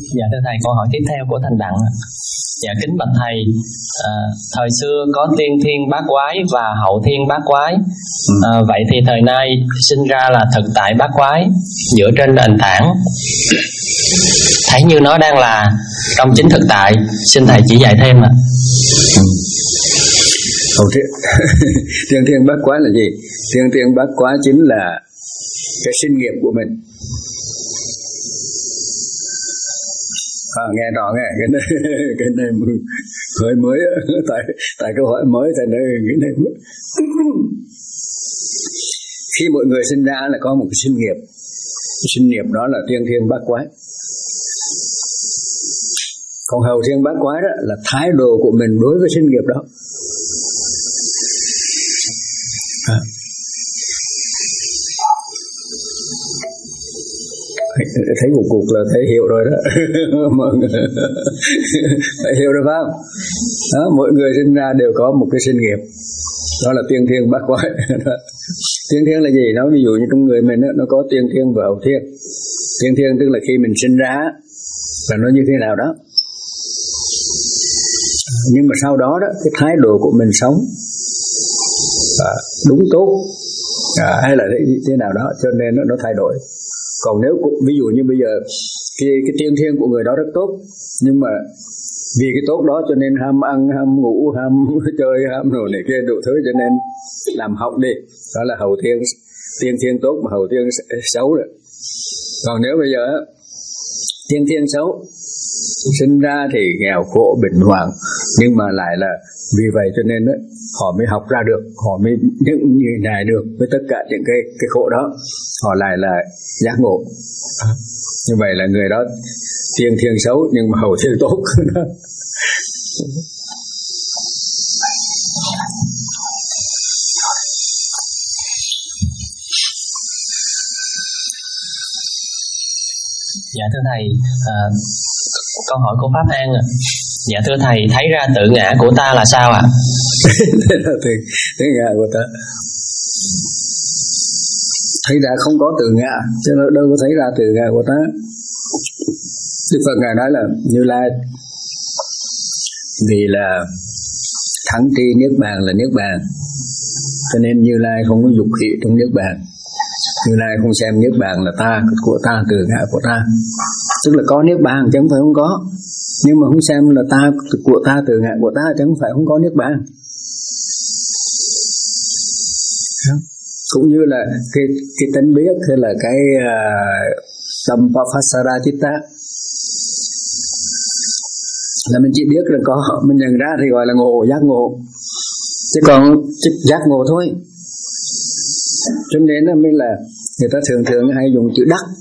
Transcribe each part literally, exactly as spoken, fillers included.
Dạ thưa thầy, câu hỏi tiếp theo của Thành Đặng. Dạ kính bạch thầy, à, thời xưa có tiên thiên bát quái và hậu thiên bát quái. À, vậy thì thời nay sinh ra là thực tại bát quái dựa trên nền tảng thấy như nó đang là trong chính thực tại, xin thầy chỉ dạy thêm ạ. Ừ. Hậu thiên tiên thiên bát quái là gì? Tiên thiên bát quái chính là cái sinh nghiệp của mình. À, nghe rõ nghe cái này cái này hơi mới tại tại câu hỏi mới tại đây cái này khi mọi người sinh ra là có một cái sinh nghiệp, cái sinh nghiệp đó là tiên thiên bát quái. Còn hậu thiên bát quái đó là thái độ của mình đối với sinh nghiệp đó. À. Thấy một cuộc là thấy hiểu rồi đó. Mọi người phải hiểu được không? Đó, mỗi người sinh ra đều có một cái sinh nghiệp, đó là tiên thiên bát quái. Tiên thiên là gì? Nó ví dụ như trong người mình đó, nó có tiên thiên và hậu thiên. Tiên thiên tức là khi mình sinh ra là nó như thế nào đó, nhưng mà sau đó đó cái thái độ của mình sống à, đúng tốt à, hay là thế nào đó, cho nên nó, nó thay đổi. Còn nếu ví dụ như bây giờ cái, cái tiên thiên của người đó rất tốt, nhưng mà vì cái tốt đó cho nên ham ăn, ham ngủ, ham chơi, ham đồ này kia đủ thứ, cho nên làm hỏng đi. Đó là hậu thiên, tiên thiên tốt mà hậu thiên xấu rồi. Còn nếu bây giờ tiên thiên xấu, sinh ra thì nghèo khổ bệnh hoạn, nhưng mà lại là vì vậy cho nên đó, họ mới học ra được, họ mới những như này được với tất cả những cái cái khổ đó, họ lại là giác ngộ. Như vậy là người đó tiên thiên xấu nhưng mà hậu thiên tốt. Dạ thưa thầy, à, câu hỏi của Pháp An ạ. Dạ thưa thầy, thấy ra tự ngã của ta là sao ạ? tự, tự ngã của ta thấy ra không có tự ngã, chứ đâu có thấy ra tự ngã của ta. Đức Phật ngài nói là Như Lai vì là thắng tri niết bàn là niết bàn, cho nên Như Lai không có dục khí trong niết bàn. Như Lai không xem niết bàn là ta, của ta, tự ngã của ta. Tức là có niết bàn chứ không phải không có, nhưng mà không xem là ta, của ta, tự ngã của ta chứ không phải không có niết bàn. Cũng như là cái cái tánh biết hay là cái uh, tâm Papasara Chitta là mình chỉ biết là có, mình nhận ra thì gọi là ngộ, giác ngộ, chứ còn giác ngộ thôi. Cho nên là mới là người ta thường thường hay dùng chữ đắc,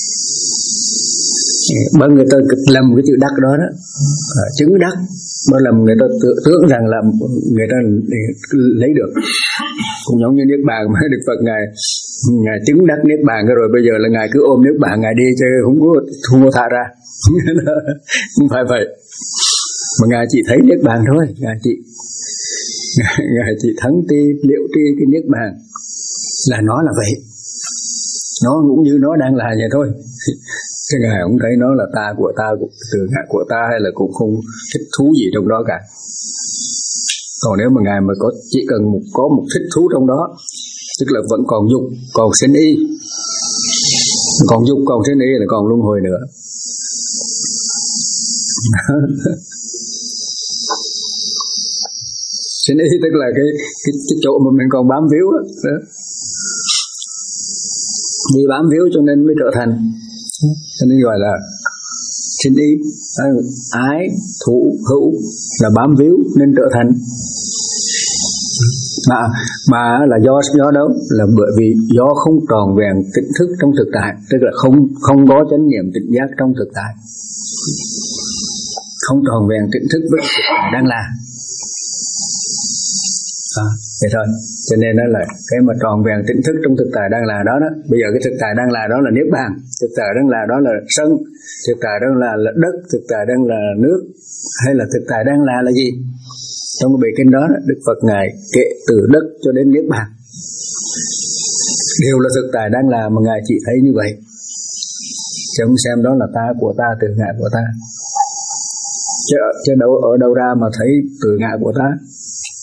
bởi người ta lầm cái chữ đắc đó đó, chứng đắc, bởi lầm người ta tưởng rằng là người ta lấy được. Cũng giống như niết bàn mà Đức Phật ngài ngài chứng đắc niết bàn rồi, bây giờ là ngài cứ ôm niết bàn ngài đi chứ không có không có thả ra. Không phải vậy, mà ngài chỉ thấy niết bàn thôi, ngài chỉ ngài, ngài chỉ thắng ti liệu tri cái niết bàn là nó là vậy, nó cũng như nó đang là vậy thôi. Chứ ngài không thấy nó là ta, của ta, của từ ngã của ta, hay là cũng không thích thú gì trong đó cả. Còn nếu mà ngài mà có chỉ cần một, có một thích thú trong đó, tức là vẫn còn dục, còn sinh y, còn dục, còn sinh y là còn luân hồi nữa. Sinh y tức là cái cái, cái chỗ mà mình còn bám víu đó. đó. Vì bám víu cho nên mới trở thành, cho nên gọi là sinh y. Ái, thủ, hữu là bám víu nên trở thành. Mà, mà là do do đâu? Là bởi vì do không tròn vẹn tỉnh thức trong thực tại, tức là không không có chánh niệm tỉnh giác trong thực tại, không tròn vẹn tỉnh thức với thực tại đang là. À, vậy thôi. Cho nên đó là cái mà tròn vẹn tỉnh thức trong thực tại đang là đó đó. Bây giờ cái thực tại đang là đó là niết bàn, thực tại đang là đó là sân, thực tại đang là, là đất, thực tại đang là nước, hay là thực tại đang là là gì? Trong cái bài kinh đó, Đức Phật ngài kể từ đất cho đến niết bàn đều là thực tại đang là, mà ngài chỉ thấy như vậy. chứ không xem đó là ta của ta, tự ngã của ta. Chứ, chứ đâu ở đâu ra mà thấy tự ngã của ta.